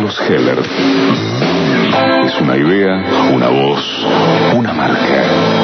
Carlos Heller. Es una idea, una voz, una marca.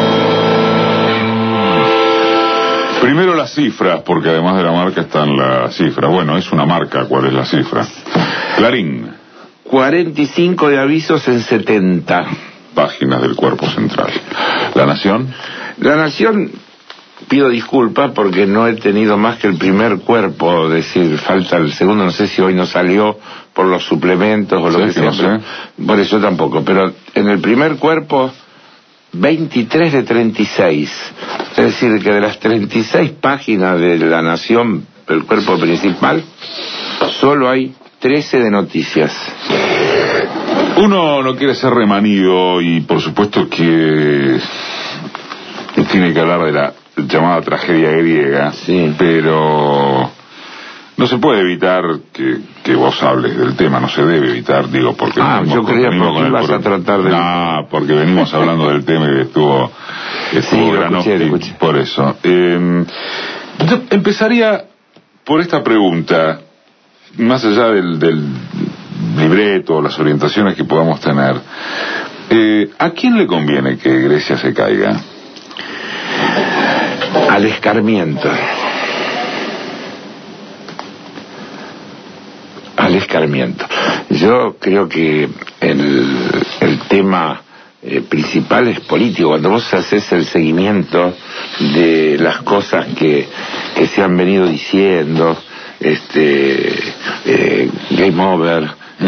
Primero las cifras, porque además de la marca están las cifras. Bueno, es una marca, ¿cuál es la cifra? Clarín. 45 de avisos en 70 páginas del cuerpo central. ¿La Nación? La Nación, pido disculpas porque no he tenido más que el primer cuerpo, es decir, falta el segundo, no sé si hoy no salió por los suplementos o lo que sea, no sé. Por eso tampoco, pero en el primer cuerpo 23 de 36, es decir, que de las 36 páginas de La Nación, el cuerpo principal, solo hay 13 de noticias. Uno no quiere ser remanido y por supuesto que tiene que hablar de la llamada tragedia griega, sí, pero no se puede evitar que vos hables del tema, no se debe evitar, digo, porque yo creía porque ibas a tratar de... No, porque venimos hablando del tema y estuvo sí, escuché. Por eso. Yo empezaría por esta pregunta, más allá del libreto, las orientaciones que podamos tener. ¿A quién le conviene que Grecia se caiga? Al escarmiento. Al escarmiento. Yo creo que el tema principal es político. Cuando vos haces el seguimiento de las cosas que se han venido diciendo, Game Over,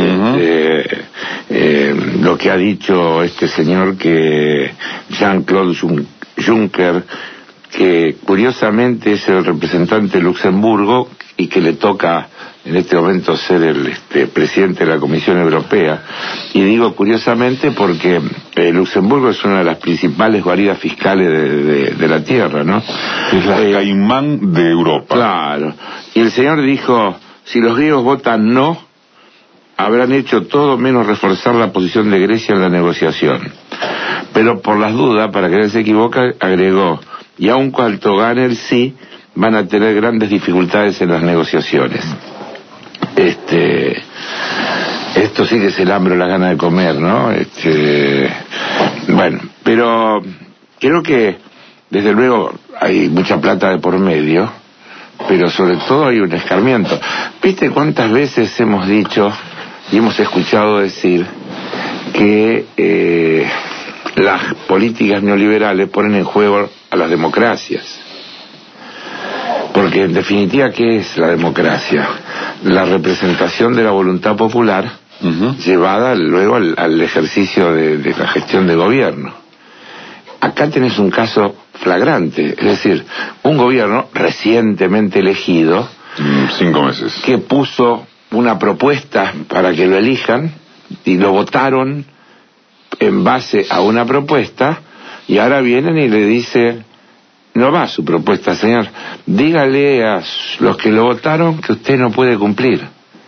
lo que ha dicho este señor, que Jean-Claude Juncker, que curiosamente es el representante de Luxemburgo y que le toca en este momento ser el presidente de la Comisión Europea. Y digo curiosamente porque Luxemburgo es una de las principales guaridas fiscales de la tierra, ¿no? Es la Caimán de Europa. Claro. Y el señor dijo, si los griegos votan no, habrán hecho todo menos reforzar la posición de Grecia en la negociación. Pero por las dudas, para que él se equivoque, agregó, y aun cuando gane el sí, van a tener grandes dificultades en las negociaciones. Esto sí que es el hambre o la gana de comer, ¿no? Bueno, pero creo que desde luego hay mucha plata de por medio, pero sobre todo hay un escarmiento. ¿Viste cuántas veces hemos dicho y hemos escuchado decir que las políticas neoliberales ponen en juego a las democracias? Porque en definitiva, ¿qué es la democracia? La representación de la voluntad popular llevada luego al ejercicio de la gestión de gobierno. Acá tenés un caso flagrante, es decir, un gobierno recientemente elegido, 5 meses, que puso una propuesta para que lo elijan y lo votaron en base a una propuesta, y ahora vienen y le dicen, no va su propuesta, señor, dígale a los que lo votaron que usted no puede cumplir,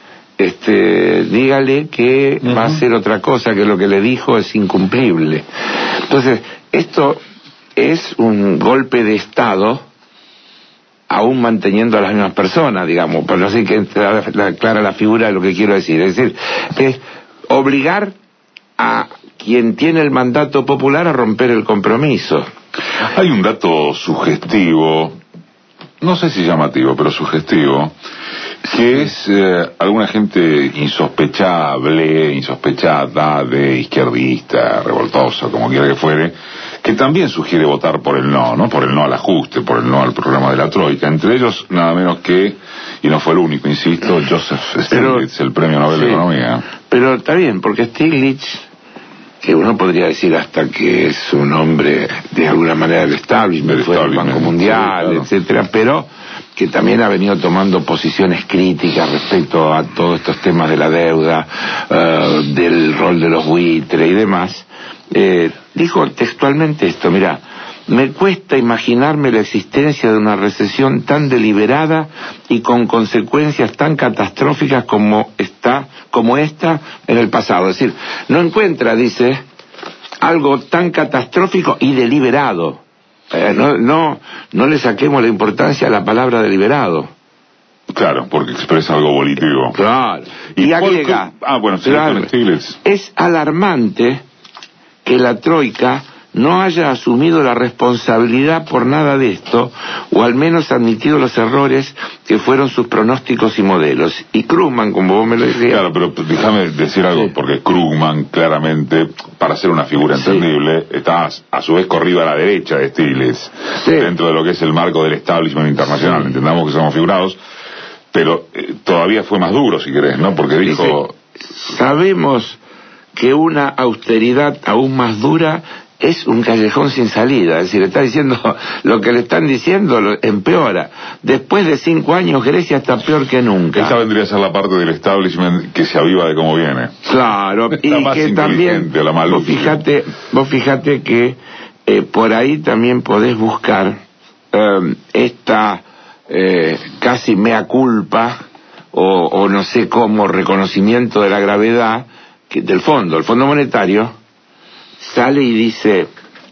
dígale que va a hacer otra cosa, que lo que le dijo es incumplible. Entonces, esto es un golpe de Estado, aún manteniendo a las mismas personas, digamos, pero no sé que clara la figura de lo que quiero decir. Es decir, es obligar a quien tiene el mandato popular a romper el compromiso. Hay un dato sugestivo, no sé si llamativo, pero sugestivo, que es alguna gente insospechada de izquierdista, revoltosa, como quiera que fuere, que también sugiere votar por el no por el no al ajuste, por el no al programa de la Troika, entre ellos nada menos que, y no fue el único, insisto, Joseph Stiglitz, el premio Nobel de Economía. Pero está bien, porque Stiglitz, que uno podría decir hasta que es un hombre de alguna manera del establishment, fue del Banco Mundial, sí, claro, etcétera, pero que también ha venido tomando posiciones críticas respecto a todos estos temas de la deuda, del rol de los buitres y demás, dijo textualmente esto, mira, me cuesta imaginarme la existencia de una recesión tan deliberada y con consecuencias tan catastróficas como esta en el pasado. Es decir, no encuentra, dice, algo tan catastrófico y deliberado. No le saquemos la importancia a la palabra deliberado. Claro, porque expresa algo volitivo. Claro. Y agrega... bueno, sí, claro, es alarmante que la Troika no haya asumido la responsabilidad por nada de esto, o al menos admitido los errores que fueron sus pronósticos y modelos. Y Krugman, como vos me lo decías... Claro, pero déjame decir algo, porque Krugman, claramente, para ser una figura entendible, está a su vez corrido a la derecha de Stiglitz, dentro de lo que es el marco del establishment internacional. Entendamos que somos figurados, pero todavía fue más duro, si querés, ¿no? Porque dijo... Sabemos que una austeridad aún más dura es un callejón sin salida. Es decir, está diciendo lo que le están diciendo, lo empeora. Después de 5 años Grecia está peor que nunca. Esa vendría a ser la parte del establishment que se aviva de cómo viene. Claro, y que también vos fíjate que por ahí también podés buscar esta casi mea culpa o no sé cómo reconocimiento de la gravedad del fondo. El Fondo Monetario sale y dice,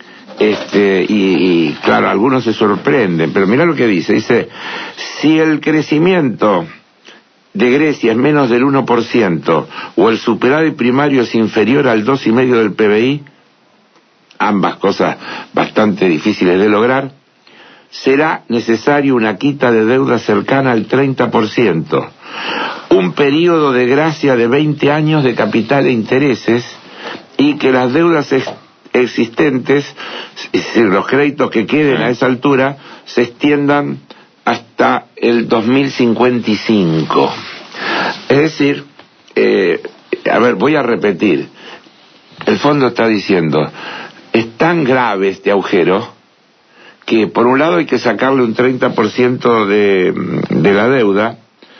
y claro, algunos se sorprenden, pero mira lo que dice, si el crecimiento de Grecia es menos del 1%, o el superávit primario es inferior al 2,5% del PBI, ambas cosas bastante difíciles de lograr, será necesario una quita de deuda cercana al 30%, un periodo de gracia de 20 años de capital e intereses, y que las deudas existentes, es decir, los créditos que queden a esa altura, se extiendan hasta el 2055. Es decir, voy a repetir, el fondo está diciendo, es tan grave este agujero que por un lado hay que sacarle un 30% de la deuda,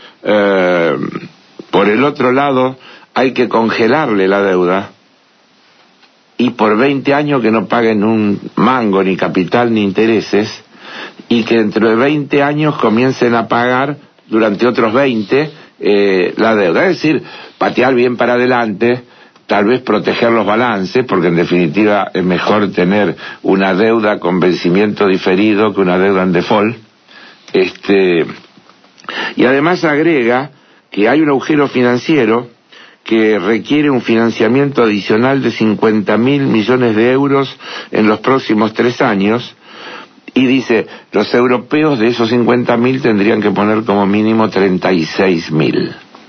por el otro lado hay que congelarle la deuda, y por 20 años que no paguen un mango, ni capital, ni intereses, y que dentro de 20 años comiencen a pagar durante otros 20 la deuda. Es decir, patear bien para adelante, tal vez proteger los balances, porque en definitiva es mejor tener una deuda con vencimiento diferido que una deuda en default. Y además agrega que hay un agujero financiero que requiere un financiamiento adicional de 50.000 millones de euros en los próximos 3 años, y dice, los europeos de esos 50.000 tendrían que poner como mínimo 36.000.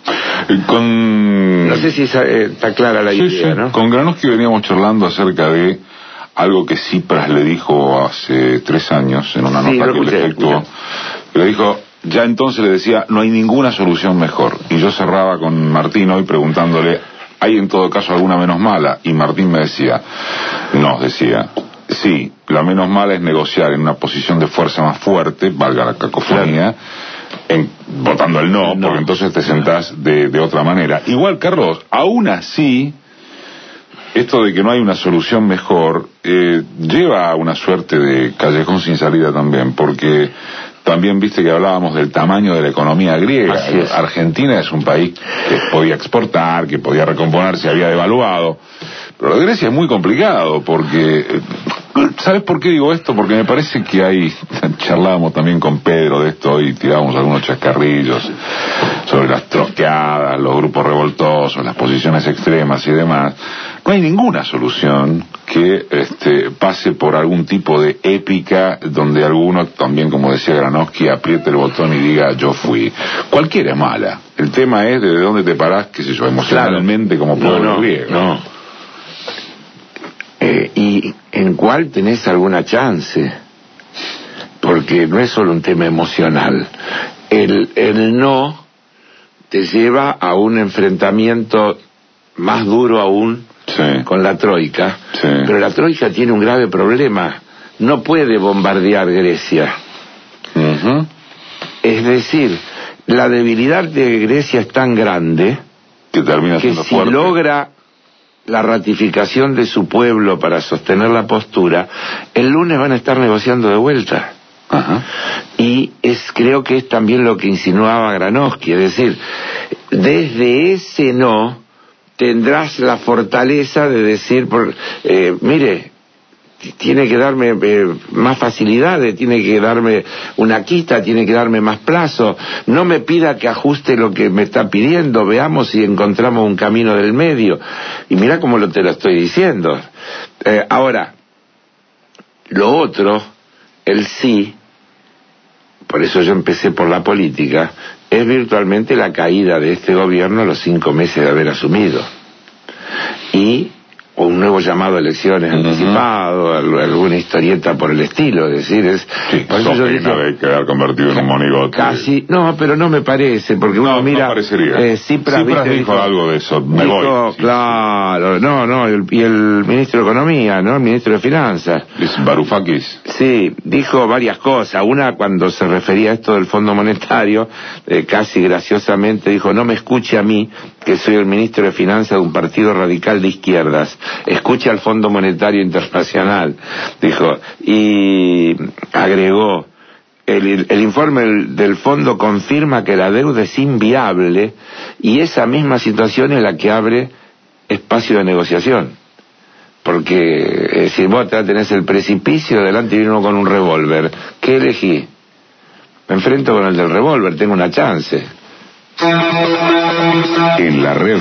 No sé si está clara la idea, ¿no? Con Granovsky veníamos charlando acerca de algo que Tsipras le dijo hace 3 años en una nota que le efectuó. Le dijo... Ya entonces le decía, no hay ninguna solución mejor. Y yo cerraba con Martín hoy preguntándole, ¿hay en todo caso alguna menos mala? Y Martín me decía, sí, la menos mala es negociar en una posición de fuerza más fuerte, valga la cacofonía, votando el no, porque entonces te sentás de otra manera. Igual, Carlos, aún así, esto de que no hay una solución mejor, lleva a una suerte de callejón sin salida también, porque... También viste que hablábamos del tamaño de la economía griega. Argentina es un país que podía exportar, que podía recomponerse, había devaluado. Pero lo de Grecia es muy complicado, porque... ¿Sabes por qué digo esto? Porque me parece que charlábamos también con Pedro de esto y tirábamos algunos chascarrillos sobre las troqueadas, los grupos revoltosos, las posiciones extremas y demás. No hay ninguna solución que pase por algún tipo de épica donde alguno, también como decía Granovsky, apriete el botón y diga yo fui. Cualquiera es mala. El tema es de dónde te parás, qué sé yo, emocionalmente como pueblo griego. No. ¿Y en cuál tenés alguna chance? Porque no es solo un tema emocional. El no te lleva a un enfrentamiento más duro aún con la Troika. Pero la Troika tiene un grave problema. No puede bombardear Grecia. Es decir, la debilidad de Grecia es tan grande que si logra la ratificación de su pueblo para sostener la postura, el lunes van a estar negociando de vuelta. Y creo que es también lo que insinuaba Granovsky, es decir, desde ese no tendrás la fortaleza de decir, mire, tiene que darme más facilidades, tiene que darme una quita, tiene que darme más plazo. No me pida que ajuste lo que me está pidiendo, veamos si encontramos un camino del medio. Y mira cómo te lo estoy diciendo. Ahora, lo otro, el sí, por eso yo empecé por la política, es virtualmente la caída de este gobierno a los 5 meses de haber asumido. Y un nuevo llamado a elecciones anticipado, alguna historieta por el estilo, es decir, por eso yo dije, de quedar convertido en un monigote. Casi, no, pero no me parece, porque uno mira... No parecería. Tsipras dijo algo de eso, me voy. Claro, y el ministro de Economía, ¿no? El ministro de Finanzas. Es Varoufakis. Sí, dijo varias cosas. Una, cuando se refería a esto del Fondo Monetario, casi graciosamente dijo, no me escuche a mí, que soy el ministro de Finanzas de un partido radical de izquierdas. Escuche al Fondo Monetario Internacional, dijo, y agregó, el informe del fondo confirma que la deuda es inviable y esa misma situación es la que abre espacio de negociación. Porque si vos tenés el precipicio, delante viene uno con un revólver, ¿qué elegí? Me enfrento con el del revólver, tengo una chance. En la red,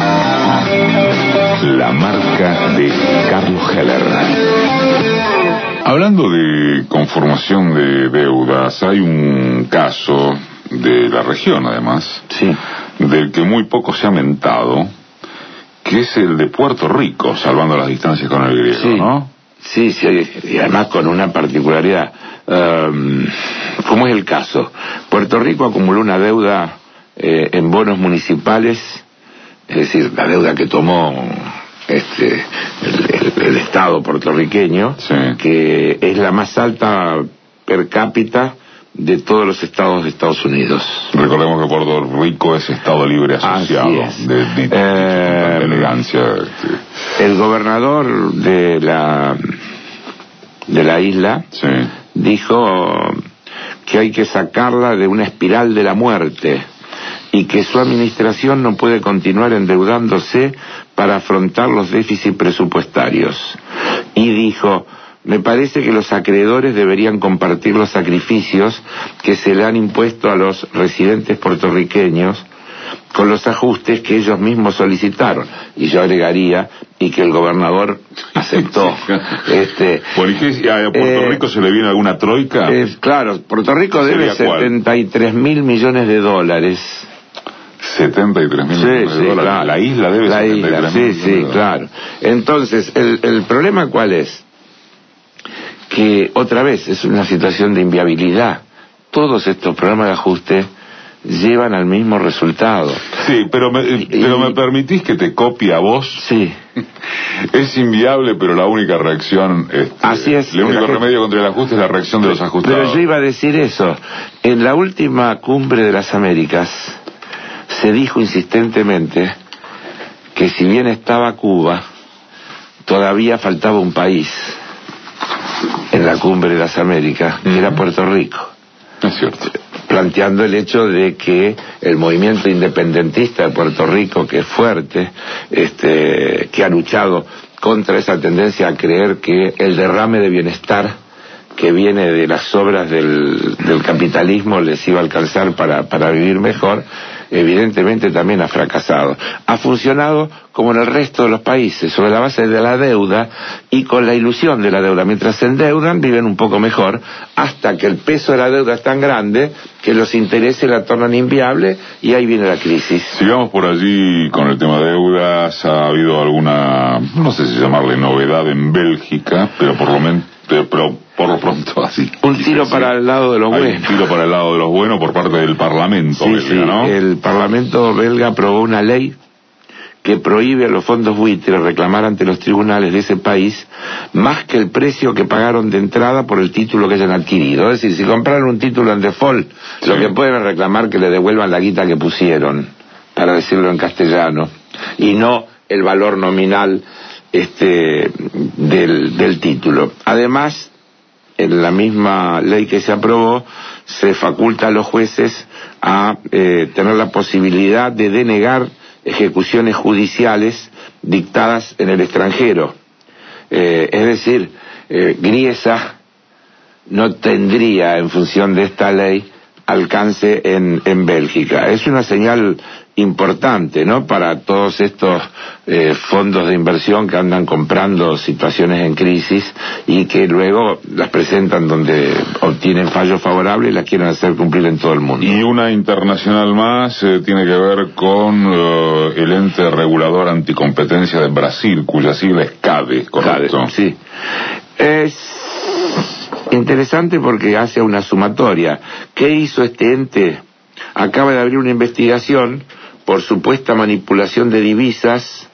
la marca de Carlos Heller. Hablando de conformación de deudas, hay un caso de la región, además, sí, del que muy poco se ha mentado, que es el de Puerto Rico, salvando las distancias con el griego, sí, ¿no? Sí, y además con una particularidad. ¿Cómo es el caso? Puerto Rico acumuló una deuda en bonos municipales, es decir, la deuda que tomó el Estado puertorriqueño, sí, que es la más alta per cápita de todos los estados de Estados Unidos. Recordemos que Puerto Rico es Estado Libre Asociado. Así es. Con tanta elegancia. El gobernador de la isla, sí, dijo que hay que sacarla de una espiral de la muerte y que su administración no puede continuar endeudándose para afrontar los déficits presupuestarios. Y dijo, me parece que los acreedores deberían compartir los sacrificios que se le han impuesto a los residentes puertorriqueños con los ajustes que ellos mismos solicitaron. Y yo agregaría, y que el gobernador aceptó. Bueno, ¿y qué, a Puerto Rico se le viene alguna troika? Claro, Puerto Rico debe 73.000 millones de dólares. 73.000 millones de dólares. Claro. La isla debe 73.000 millones de dólares. Claro. Entonces, el problema ¿cuál es? Que otra vez es una situación de inviabilidad. Todos estos programas de ajuste llevan al mismo resultado. Sí, pero me permitís que te copie a vos. Sí. Es inviable, pero la única reacción, así es. El único remedio contra el ajuste es la reacción de los ajustados. Pero yo iba a decir eso. En la última cumbre de las Américas se dijo insistentemente que si bien estaba Cuba, todavía faltaba un país en la cumbre de las Américas, que era Puerto Rico. Es cierto. Planteando el hecho de que el movimiento independentista de Puerto Rico, que es fuerte, que ha luchado contra esa tendencia a creer que el derrame de bienestar que viene de las obras del capitalismo les iba a alcanzar para vivir mejor, evidentemente también ha fracasado. Ha funcionado como en el resto de los países, sobre la base de la deuda y con la ilusión de la deuda. Mientras se endeudan, viven un poco mejor, hasta que el peso de la deuda es tan grande que los intereses la tornan inviable y ahí viene la crisis. Sigamos por allí con el tema de deudas. Ha habido alguna, no sé si llamarle novedad en Bélgica, pero por lo pronto así. Un tiro para el lado de los buenos. Un tiro para el lado de los buenos por parte del Parlamento belga, ¿no? El Parlamento belga aprobó una ley que prohíbe a los fondos buitres reclamar ante los tribunales de ese país más que el precio que pagaron de entrada por el título que hayan adquirido. Es decir, si compraron un título en default, lo que pueden reclamar que le devuelvan la guita que pusieron, para decirlo en castellano, y no el valor nominal del título. Además, en la misma ley que se aprobó, se faculta a los jueces a tener la posibilidad de denegar ejecuciones judiciales dictadas en el extranjero. Es decir, Griesa no tendría, en función de esta ley, alcance en Bélgica. Es una señal importante, ¿no?, para todos estos fondos de inversión que andan comprando situaciones en crisis y que luego las presentan donde obtienen fallos favorables y las quieren hacer cumplir en todo el mundo. Y una internacional más tiene que ver con el ente regulador anticompetencia de Brasil, cuya sigla es CADE, ¿correcto? CADE, sí. Es interesante porque hace una sumatoria. ¿Qué hizo este ente? Acaba de abrir una investigación por supuesta manipulación de divisas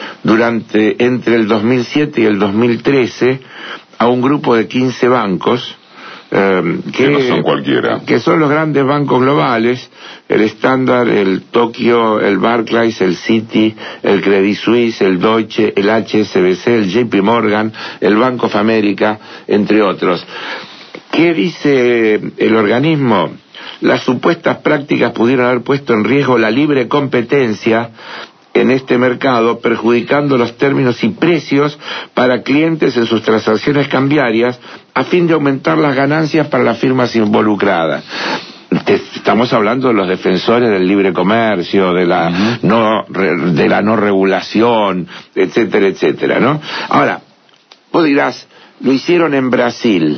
entre el 2007 y el 2013 a un grupo de 15 bancos que no son cualquiera, que son los grandes bancos globales, el Standard, el Tokio, el Barclays, el Citi, el Credit Suisse, el Deutsche, el HSBC, el JP Morgan, el Bank of America, entre otros. ¿Qué dice el organismo? Las supuestas prácticas pudieron haber puesto en riesgo la libre competencia en este mercado, perjudicando los términos y precios para clientes en sus transacciones cambiarias, a fin de aumentar las ganancias para las firmas involucradas. Estamos hablando de los defensores del libre comercio, de la no regulación, etcétera, etcétera, ¿no? Ahora, vos dirás, lo hicieron en Brasil.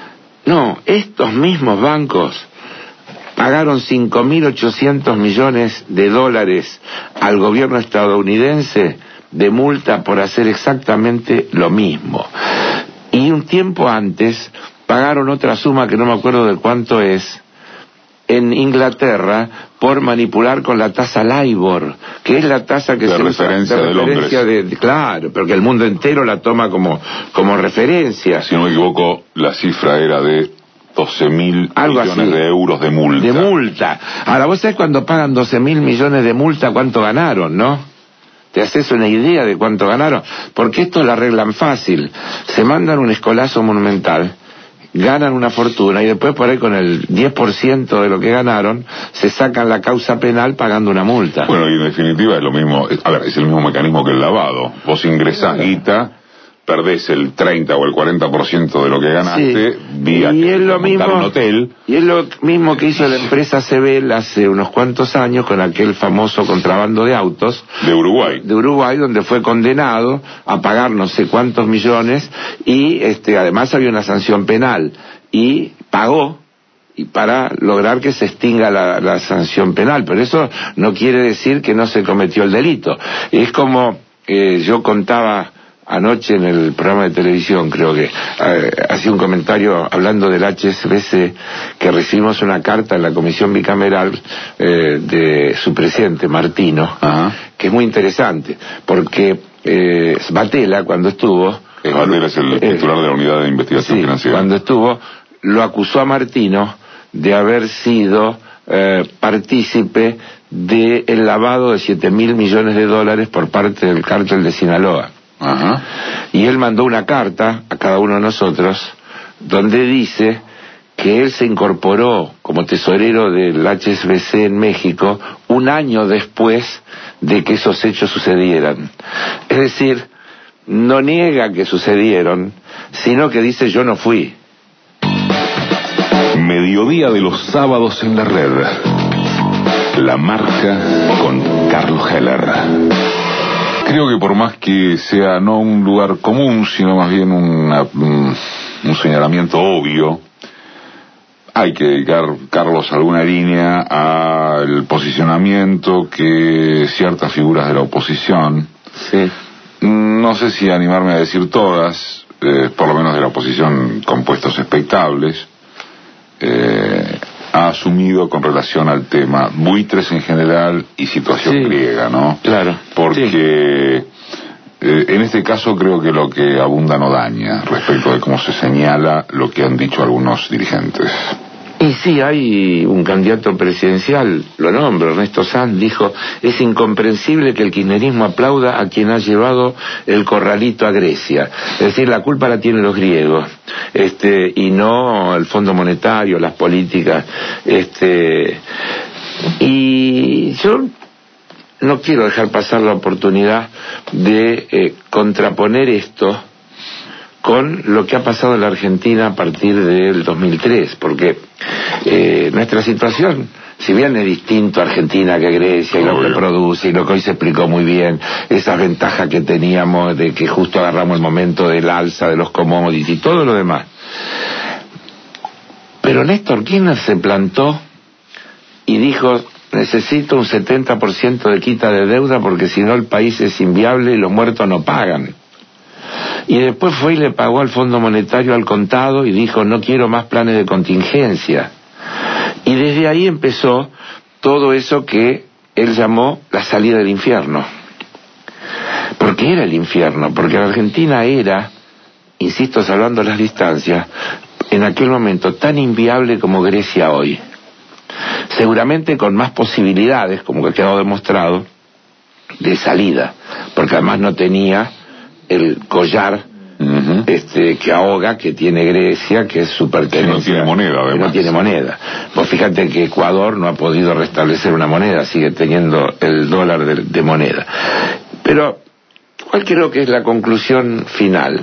No, estos mismos bancos pagaron 5.800 millones de dólares al gobierno estadounidense de multa por hacer exactamente lo mismo. Y un tiempo antes pagaron otra suma que no me acuerdo de cuánto es, en Inglaterra, por manipular con la tasa LIBOR, que es la tasa que se usa de referencia claro, pero que el mundo entero la toma como referencia. Si no me equivoco, la cifra era de 12.000 millones así, de euros de multa. De multa. Ahora, vos sabés cuando pagan 12.000 millones de multa, ¿cuánto ganaron, no? ¿Te haces una idea de cuánto ganaron? Porque esto lo arreglan fácil. Se mandan un escolazo monumental, ganan una fortuna y después por ahí con el 10% de lo que ganaron se sacan la causa penal pagando una multa. Bueno, y en definitiva es lo mismo, es el mismo mecanismo que el lavado. Vos ingresás guita, perdés el 30 o el 40% de lo que ganaste, vía y que es lo mismo, un hotel. Y es lo mismo que hizo la empresa Sebel hace unos cuantos años con aquel famoso contrabando de autos de Uruguay, donde fue condenado a pagar no sé cuántos millones y además había una sanción penal y pagó, y para lograr que se extinga la sanción penal, pero eso no quiere decir que no se cometió el delito. Es como yo contaba anoche en el programa de televisión, creo que hacía un comentario hablando del HSBC, que recibimos una carta en la comisión bicameral de su presidente, Martino, que es muy interesante, porque Batella, cuando estuvo... Batella es el titular de la unidad de investigación financiera. Cuando estuvo, lo acusó a Martino de haber sido partícipe del lavado de 7.000 millones de dólares por parte del cártel de Sinaloa. Y él mandó una carta a cada uno de nosotros donde dice que él se incorporó como tesorero del HSBC en México un año después de que esos hechos sucedieran. Es decir, no niega que sucedieron, sino que dice yo no fui. Mediodía de los sábados en la red. La marca con Carlos Heller. Creo que por más que sea no un lugar común, sino más bien un señalamiento obvio, hay que dedicar, Carlos, alguna línea al posicionamiento que ciertas figuras de la oposición, no sé si animarme a decir todas, por lo menos de la oposición con puestos expectables, ha asumido con relación al tema buitres en general y situación griega, ¿no? Claro. Porque en este caso creo que lo que abunda no daña respecto de cómo se señala lo que han dicho algunos dirigentes. Y sí, hay un candidato presidencial, lo nombro, Ernesto Sanz, dijo, es incomprensible que el kirchnerismo aplauda a quien ha llevado el corralito a Grecia. Es decir, la culpa la tienen los griegos, y no el Fondo Monetario, las políticas, y yo no quiero dejar pasar la oportunidad de contraponer esto con lo que ha pasado en la Argentina a partir del 2003, porque nuestra situación, si bien es distinto a Argentina que Grecia, y lo que produce, y lo que hoy se explicó muy bien, esas ventajas que teníamos de que justo agarramos el momento del alza de los commodities y todo lo demás. Pero Néstor Kirchner se plantó y dijo: necesito un 70% de quita de deuda porque si no el país es inviable y los muertos no pagan. Y después fue y le pagó al Fondo Monetario al contado y dijo: no quiero más planes de contingencia. Y desde ahí empezó todo eso que él llamó la salida del infierno. ¿Por qué era el infierno? Porque la Argentina era, insisto, salvando las distancias, en aquel momento tan inviable como Grecia hoy. Seguramente con más posibilidades, como que ha quedado demostrado, de salida, porque además no tenía el collar que ahoga, que tiene Grecia, que es su pertenencia. Que no tiene moneda, además. No tiene moneda. Vos fíjate que Ecuador no ha podido restablecer una moneda, sigue teniendo el dólar de moneda. Pero, ¿cuál creo que es la conclusión final?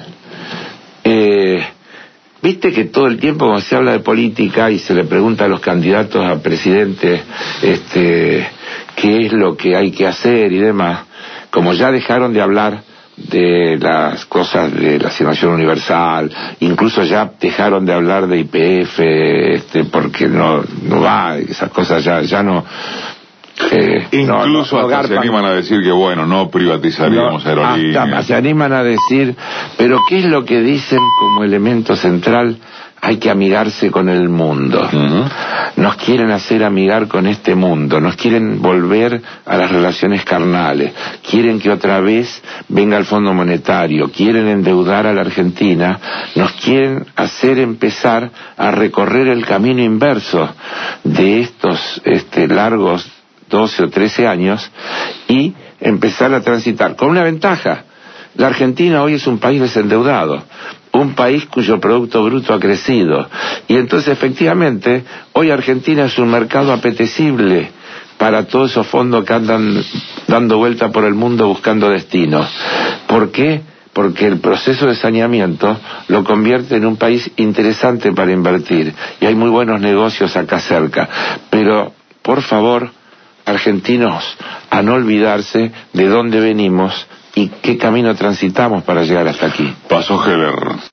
Viste que todo el tiempo cuando se habla de política y se le pregunta a los candidatos a presidente qué es lo que hay que hacer y demás, como ya dejaron de hablar de las cosas de la asignación universal, incluso ya dejaron de hablar de YPF, porque no va, esas cosas ya no. Incluso hasta se animan a decir que bueno, no privatizaríamos aerolíneas. Se animan a decir, pero ¿qué es lo que dicen como elemento central? Hay que amigarse con el mundo. Nos quieren hacer amigar con este mundo, nos quieren volver a las relaciones carnales, quieren que otra vez venga el Fondo Monetario, quieren endeudar a la Argentina, nos quieren hacer empezar a recorrer el camino inverso de estos largos 12 o 13 años y empezar a transitar con una ventaja. La Argentina hoy es un país desendeudado, un país cuyo Producto Bruto ha crecido, y entonces efectivamente hoy Argentina es un mercado apetecible para todos esos fondos que andan dando vuelta por el mundo buscando destinos. ¿Por qué? Porque el proceso de saneamiento lo convierte en un país interesante para invertir, y hay muy buenos negocios acá cerca. Pero, por favor, argentinos, a no olvidarse de dónde venimos y qué camino transitamos para llegar hasta aquí. Paso Heller.